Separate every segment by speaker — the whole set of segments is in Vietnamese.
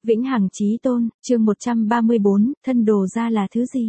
Speaker 1: Vĩnh hằng chí tôn, chương 134, thân đồ ra là thứ gì?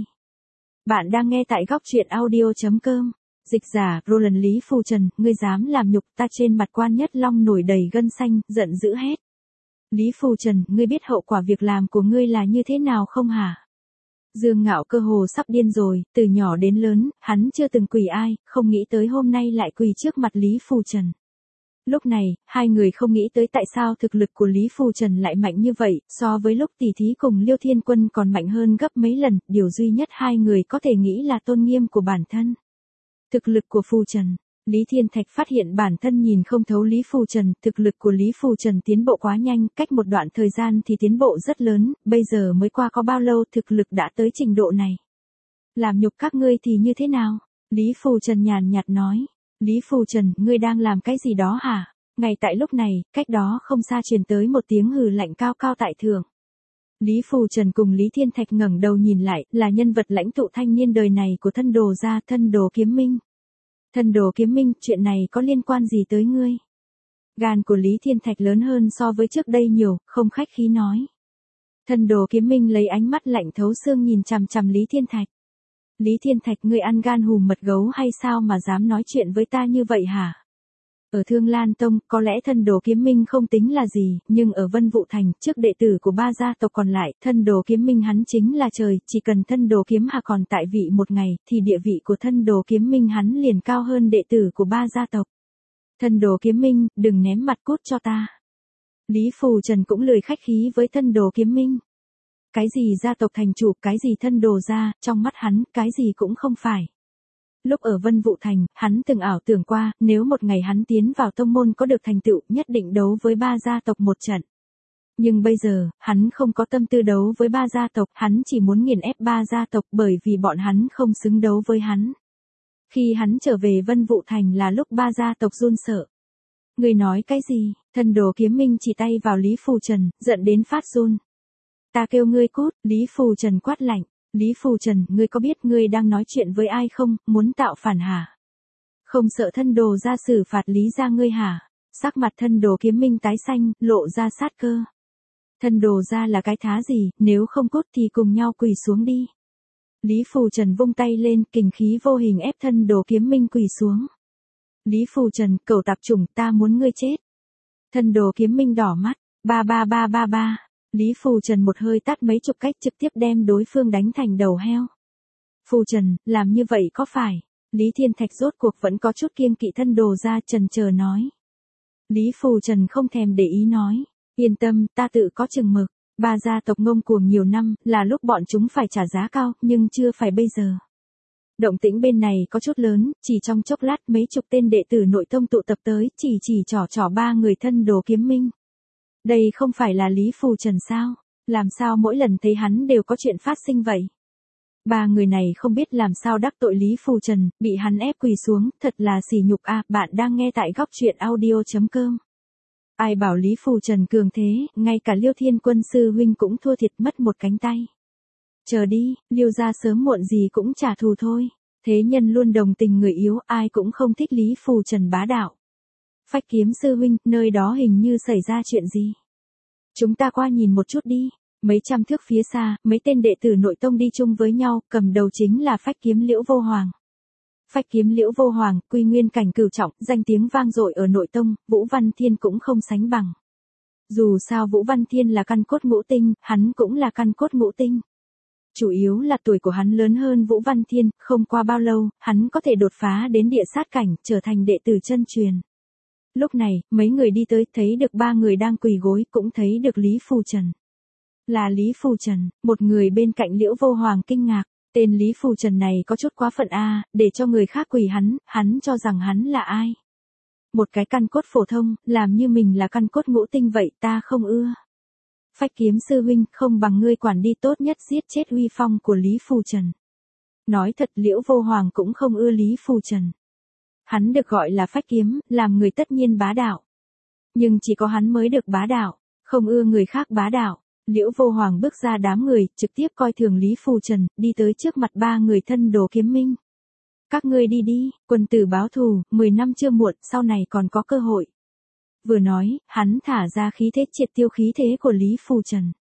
Speaker 1: Bạn đang nghe tại góc truyện audio.com. Dịch giả, Roland Lý Phù Trần, ngươi dám làm nhục ta. Trên mặt Quan Nhất Long nổi đầy gân xanh, giận dữ hét. Lý Phù Trần, ngươi biết hậu quả việc làm của ngươi là như thế nào không hả? Dương Ngạo cơ hồ sắp điên rồi, từ nhỏ đến lớn, hắn chưa từng quỳ ai, không nghĩ tới hôm nay lại quỳ trước mặt Lý Phù Trần. Lúc này, hai người không nghĩ tới tại sao thực lực của Lý Phù Trần lại mạnh như vậy, so với lúc tỷ thí cùng Liêu Thiên Quân còn mạnh hơn gấp mấy lần, điều duy nhất hai người có thể nghĩ là tôn nghiêm của bản thân. Thực lực của Phù Trần. Lý Thiên Thạch phát hiện bản thân nhìn không thấu Lý Phù Trần, thực lực của Lý Phù Trần tiến bộ quá nhanh, cách một đoạn thời gian thì tiến bộ rất lớn, bây giờ mới qua có bao lâu thực lực đã tới trình độ này. Làm nhục các ngươi thì như thế nào? Lý Phù Trần nhàn nhạt nói. Lý Phù Trần, ngươi đang làm cái gì đó hả? Ngay tại lúc này, cách đó không xa truyền tới một tiếng hừ lạnh cao cao tại thượng. Lý Phù Trần cùng Lý Thiên Thạch ngẩng đầu nhìn lại, là nhân vật lãnh tụ thanh niên đời này của thân đồ gia, thân đồ Kiếm Minh. Thân đồ Kiếm Minh, chuyện này có liên quan gì tới ngươi? Gan của Lý Thiên Thạch lớn hơn so với trước đây nhiều, không khách khí nói. Thân đồ Kiếm Minh lấy ánh mắt lạnh thấu xương nhìn chằm chằm Lý Thiên Thạch. Lý Thiên Thạch, ngươi ăn gan hùm mật gấu hay sao mà dám nói chuyện với ta như vậy hả? Ở Thương Lan Tông, có lẽ thân đồ Kiếm Minh không tính là gì, nhưng ở Vân Vũ Thành, trước đệ tử của ba gia tộc còn lại, thân đồ Kiếm Minh hắn chính là trời, chỉ cần thân đồ Kiếm Hà còn tại vị một ngày, thì địa vị của thân đồ Kiếm Minh hắn liền cao hơn đệ tử của ba gia tộc. Thân đồ Kiếm Minh, đừng ném mặt cút cho ta. Lý Phù Trần cũng lười khách khí với thân đồ Kiếm Minh. Cái gì gia tộc thành chủ, cái gì thân đồ gia, trong mắt hắn, cái gì cũng không phải. Lúc ở Vân Vũ Thành, hắn từng ảo tưởng qua, nếu một ngày hắn tiến vào tông môn có được thành tựu, nhất định đấu với ba gia tộc một trận. Nhưng bây giờ, hắn không có tâm tư đấu với ba gia tộc, hắn chỉ muốn nghiền ép ba gia tộc bởi vì bọn hắn không xứng đấu với hắn. Khi hắn trở về Vân Vũ Thành là lúc ba gia tộc run sợ. Người nói cái gì? Thân đồ Kiếm Minh chỉ tay vào Lý Phù Trần, giận đến phát run. Ta kêu ngươi cút, Lý Phù Trần quát lạnh. Lý Phù Trần, ngươi có biết ngươi đang nói chuyện với ai không, muốn tạo phản hả? Không sợ thân đồ ra xử phạt Lý gia ngươi hả? Sắc mặt thân đồ Kiếm Minh tái xanh, lộ ra sát cơ. Thân đồ ra là cái thá gì, nếu không cút thì cùng nhau quỳ xuống đi. Lý Phù Trần vung tay lên, kình khí vô hình ép thân đồ Kiếm Minh quỳ xuống. Lý Phù Trần, cẩu tạp chủng, ta muốn ngươi chết. Thân đồ Kiếm Minh đỏ mắt, ba. Lý Phù Trần một hơi tát mấy chục cách trực tiếp đem đối phương đánh thành đầu heo. Phù Trần, làm như vậy có phải? Lý Thiên Thạch rốt cuộc vẫn có chút kiêng kỵ thân đồ ra, chần chờ nói. Lý Phù Trần không thèm để ý nói. Yên tâm, ta tự có chừng mực. Ba gia tộc ngông cuồng nhiều năm, là lúc bọn chúng phải trả giá cao, nhưng chưa phải bây giờ. Động tĩnh bên này có chút lớn, chỉ trong chốc lát mấy chục tên đệ tử nội tông tụ tập tới, chỉ trỏ ba người thân đồ Kiếm Minh. Đây không phải là Lý Phù Trần sao? Làm sao mỗi lần thấy hắn đều có chuyện phát sinh vậy? Ba người này không biết làm sao đắc tội Lý Phù Trần, bị hắn ép quỳ xuống, thật là sỉ nhục a. Bạn đang nghe tại góc truyện audio.com. Ai bảo Lý Phù Trần cường thế, ngay cả Liêu Thiên Quân sư huynh cũng thua thiệt mất một cánh tay. Chờ đi, Liêu gia sớm muộn gì cũng trả thù thôi. Thế nhân luôn đồng tình người yếu, ai cũng không thích Lý Phù Trần bá đạo. Phách Kiếm sư huynh, nơi đó hình như xảy ra chuyện gì? Chúng ta qua nhìn một chút đi. Mấy trăm thước phía xa, mấy tên đệ tử nội tông đi chung với nhau, cầm đầu chính là Phách Kiếm Liễu Vô Hoàng. Phách Kiếm Liễu Vô Hoàng, quy nguyên cảnh cửu trọng, danh tiếng vang dội ở nội tông, Vũ Văn Thiên cũng không sánh bằng. Dù sao Vũ Văn Thiên là căn cốt ngũ tinh, hắn cũng là căn cốt ngũ tinh. Chủ yếu là tuổi của hắn lớn hơn Vũ Văn Thiên, không qua bao lâu, hắn có thể đột phá đến địa sát cảnh, trở thành đệ tử chân truyền. Lúc này, mấy người đi tới, thấy được ba người đang quỳ gối, cũng thấy được Lý Phù Trần. Là Lý Phù Trần, một người bên cạnh Liễu Vô Hoàng kinh ngạc, tên Lý Phù Trần này có chút quá phận a, để cho người khác quỳ hắn cho rằng hắn là ai? Một cái căn cốt phổ thông, làm như mình là căn cốt ngũ tinh vậy, ta không ưa. Phách Kiếm sư huynh, không bằng ngươi quản đi, tốt nhất giết chết uy phong của Lý Phù Trần. Nói thật, Liễu Vô Hoàng cũng không ưa Lý Phù Trần. Hắn được gọi là Phách Kiếm, làm người tất nhiên bá đạo. Nhưng chỉ có hắn mới được bá đạo, không ưa người khác bá đạo. Liễu Vô Hoàng bước ra đám người, trực tiếp coi thường Lý Phù Trần, đi tới trước mặt ba người thân đồ Kiếm Minh. Các ngươi đi đi, quân tử báo thù, 10 năm chưa muộn, sau này còn có cơ hội. Vừa nói, hắn thả ra khí thế triệt tiêu khí thế của Lý Phù Trần.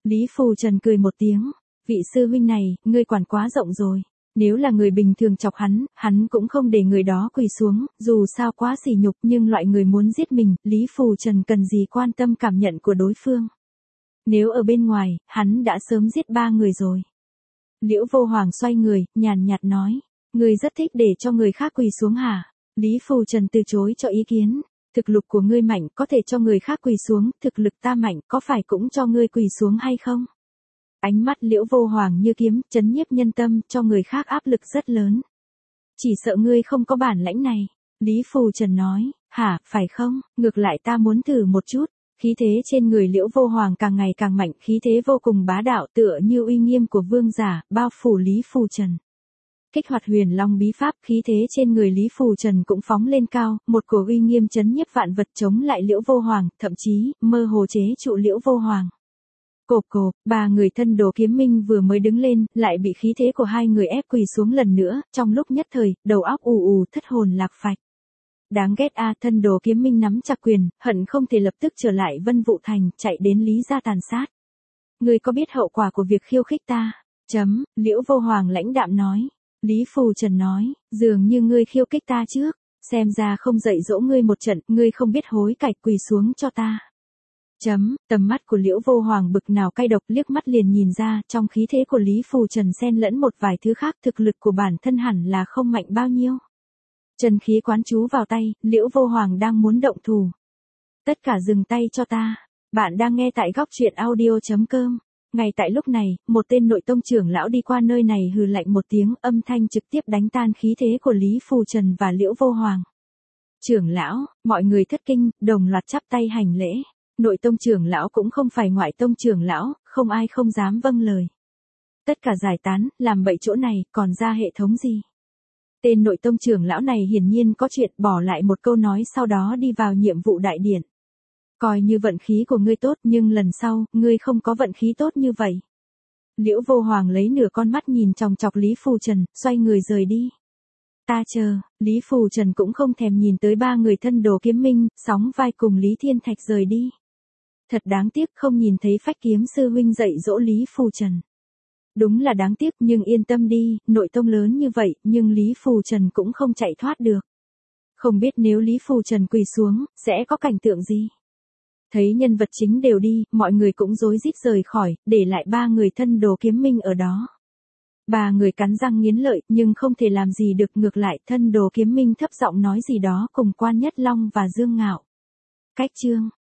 Speaker 1: Lý Phù Trần cười một tiếng, vị sư huynh này, ngươi quản quá rộng rồi. Nếu là người bình thường chọc hắn cũng không để người đó quỳ xuống, dù sao quá sỉ nhục, nhưng loại người muốn giết mình, Lý Phù Trần cần gì quan tâm cảm nhận của đối phương. Nếu ở bên ngoài, hắn đã sớm giết 3 người rồi. Liễu Vô Hoàng xoay người, nhàn nhạt nói, ngươi rất thích để cho người khác quỳ xuống hả? Lý Phù Trần từ chối cho ý kiến, thực lực của ngươi mạnh có thể cho người khác quỳ xuống, thực lực ta mạnh có phải cũng cho ngươi quỳ xuống hay không? Ánh mắt Liễu Vô Hoàng như kiếm, chấn nhiếp nhân tâm, cho người khác áp lực rất lớn. Chỉ sợ ngươi không có bản lãnh này. Lý Phù Trần nói, hả, phải không, ngược lại ta muốn thử một chút. Khí thế trên người Liễu Vô Hoàng càng ngày càng mạnh, khí thế vô cùng bá đạo tựa như uy nghiêm của vương giả, bao phủ Lý Phù Trần. Kích hoạt Huyền Long bí pháp, khí thế trên người Lý Phù Trần cũng phóng lên cao, một cổ uy nghiêm chấn nhiếp vạn vật chống lại Liễu Vô Hoàng, thậm chí, mơ hồ chế trụ Liễu Vô Hoàng. Cộp cộp, 3 người thân đồ kiếm minh vừa mới đứng lên, lại bị khí thế của 2 người ép quỳ xuống lần nữa, trong lúc nhất thời, đầu óc ù ù thất hồn lạc phách. Đáng ghét a, thân đồ kiếm minh nắm chặt quyền, hận không thể lập tức trở lại Vân Vũ Thành, chạy đến Lý gia tàn sát. Ngươi có biết hậu quả của việc khiêu khích ta? Liễu Vô Hoàng lãnh đạm nói. Lý Phù Trần nói, dường như ngươi khiêu khích ta trước, xem ra không dạy dỗ ngươi một trận, ngươi không biết hối cải, quỳ xuống cho ta. Tầm mắt của Liễu Vô Hoàng bực nào cay độc, liếc mắt liền nhìn ra, trong khí thế của Lý Phù Trần xen lẫn một vài thứ khác, thực lực của bản thân hẳn là không mạnh bao nhiêu. Chân khí quán chú vào tay, Liễu Vô Hoàng đang muốn động thủ. Tất cả dừng tay cho ta. Bạn đang nghe tại góc truyện audio.com. Ngay tại lúc này, một tên nội tông trưởng lão đi qua nơi này hừ lạnh một tiếng, âm thanh trực tiếp đánh tan khí thế của Lý Phù Trần và Liễu Vô Hoàng. Trưởng lão, mọi người thất kinh, đồng loạt chắp tay hành lễ. Nội tông trưởng lão cũng không phải ngoại tông trưởng lão, không ai không dám vâng lời. Tất cả giải tán, làm bậy chỗ này, còn ra hệ thống gì? Tên nội tông trưởng lão này hiển nhiên có chuyện, bỏ lại một câu nói sau đó đi vào nhiệm vụ đại điện. Coi như vận khí của ngươi tốt, nhưng lần sau, ngươi không có vận khí tốt như vậy. Liễu Vô Hoàng lấy nửa con mắt nhìn chòng chọc Lý Phù Trần, xoay người rời đi. Ta chờ, Lý Phù Trần cũng không thèm nhìn tới 3 người thân đồ kiếm minh, sóng vai cùng Lý Thiên Thạch rời đi. Thật đáng tiếc không nhìn thấy Phách Kiếm sư huynh dạy dỗ Lý Phù Trần. Đúng là đáng tiếc, nhưng yên tâm đi, nội tông lớn như vậy, nhưng Lý Phù Trần cũng không chạy thoát được. Không biết nếu Lý Phù Trần quỳ xuống, sẽ có cảnh tượng gì? Thấy nhân vật chính đều đi, mọi người cũng rối rít rời khỏi, để lại 3 người thân đồ kiếm minh ở đó. 3 người cắn răng nghiến lợi, nhưng không thể làm gì được, ngược lại, thân đồ kiếm minh thấp giọng nói gì đó cùng Quan Nhất Long và Dương Ngạo. Cách chương